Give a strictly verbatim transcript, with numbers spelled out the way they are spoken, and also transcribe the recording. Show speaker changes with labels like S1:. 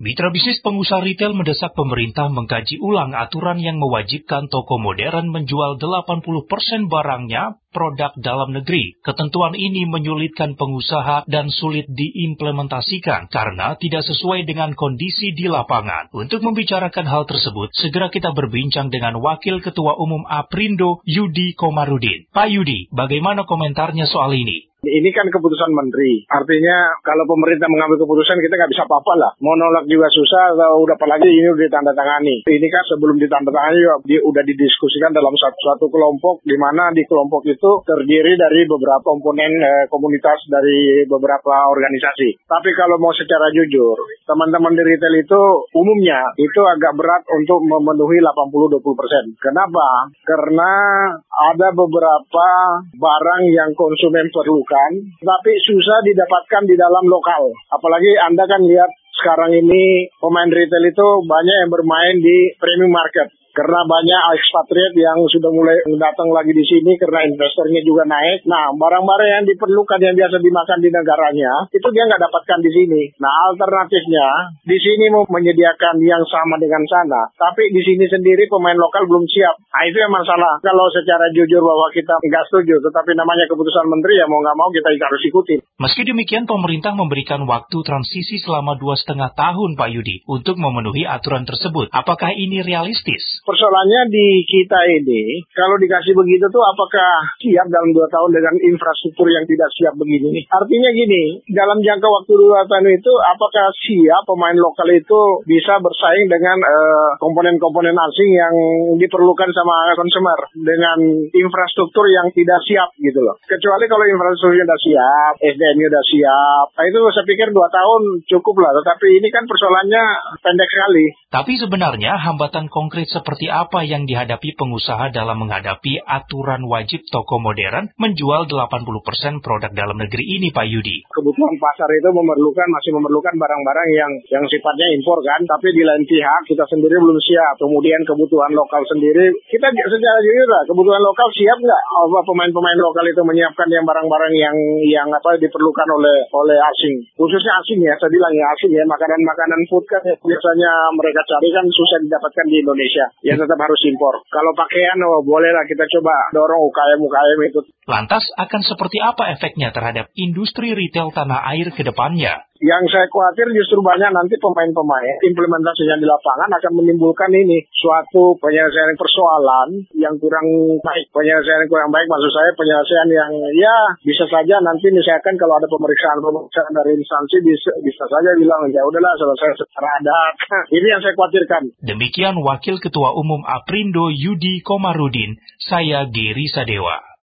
S1: Mitra bisnis pengusaha retail mendesak pemerintah mengkaji ulang aturan yang mewajibkan toko modern menjual delapan puluh persen barangnya produk dalam negeri. Ketentuan ini menyulitkan pengusaha dan sulit diimplementasikan karena tidak sesuai dengan kondisi di lapangan. Untuk membicarakan hal tersebut, segera kita berbincang dengan Wakil Ketua Umum Aprindo, Yudi Komarudin. Pak Yudi, bagaimana komentarnya soal ini?
S2: Ini kan keputusan menteri, artinya kalau pemerintah mengambil keputusan kita nggak bisa apa-apa lah. Mau nolak juga susah, atau udah apalagi ini udah ditandatangani. Ini kan sebelum ditandatangani juga di, udah didiskusikan dalam satu, satu kelompok, di mana di kelompok itu terdiri dari beberapa komponen eh, komunitas dari beberapa organisasi. Tapi kalau mau secara jujur, teman-teman di retail itu umumnya itu agak berat untuk memenuhi delapan puluh sampai dua puluh persen. Kenapa? Karena ada beberapa barang yang konsumen perlukan, tapi susah didapatkan di dalam lokal. Apalagi Anda kan lihat sekarang ini pemain retail itu banyak yang bermain di premium market. Karena banyak ekspatriat yang sudah mulai datang lagi di sini karena investornya juga naik. Nah, barang-barang yang diperlukan yang biasa dimakan di negaranya, itu dia nggak dapatkan di sini. Nah, alternatifnya, di sini mau menyediakan yang sama dengan sana. Tapi di sini sendiri pemain lokal belum siap. Nah, itu yang masalah. Kalau secara jujur bahwa kita nggak setuju, tetapi namanya keputusan menteri ya mau nggak mau kita harus ikutin.
S1: Meski demikian, pemerintah memberikan waktu transisi selama dua setengah tahun, Pak Yudi, untuk memenuhi aturan tersebut. Apakah ini realistis?
S2: Persoalannya di kita ini, kalau dikasih begitu tuh apakah siap dalam dua tahun dengan infrastruktur yang tidak siap begini? Artinya gini, dalam jangka waktu dua tahun itu, apakah siap pemain lokal itu bisa bersaing dengan uh, komponen-komponen asing yang diperlukan sama konsumer dengan infrastruktur yang tidak siap gitu loh. Kecuali kalau infrastrukturnya sudah siap, S D M-nya sudah siap, nah itu saya pikir dua tahun cukup lah. Tetapi ini kan persoalannya pendek sekali.
S1: Tapi sebenarnya hambatan konkret seperti Seperti apa yang dihadapi pengusaha dalam menghadapi aturan wajib toko modern menjual delapan puluh persen produk dalam negeri ini, Pak Yudi?
S2: Kebutuhan pasar itu memerlukan, masih memerlukan barang-barang yang yang sifatnya impor kan, tapi di lain pihak kita sendiri belum siap. Kemudian kebutuhan lokal sendiri, kita secara jujur lah, kebutuhan lokal siap nggak? Pemain-pemain lokal itu menyiapkan yang barang-barang yang yang apa diperlukan oleh oleh asing, khususnya asing ya, saya bilang ya asing ya, makanan-makanan food kan ya, biasanya mereka cari kan susah didapatkan di Indonesia. Ya tetap harus impor. Kalau pakaian, oh, bolehlah kita coba dorong U K M-U K M itu.
S1: Lantas akan seperti apa efeknya terhadap industri retail tanah air ke depannya?
S2: Yang saya khawatir justru banyak nanti pemain-pemain implementasinya di lapangan akan menimbulkan ini suatu penyelesaian persoalan yang kurang baik. Penyelesaian yang kurang baik maksud saya penyelesaian yang ya bisa saja nanti misalkan kalau ada pemeriksaan-pemeriksaan dari instansi bisa, bisa saja bilang ya udahlah selesai secara adat. Ini yang saya khawatirkan.
S1: Demikian Wakil Ketua Umum Aprindo Yudi Komarudin, saya Geri Sadewa.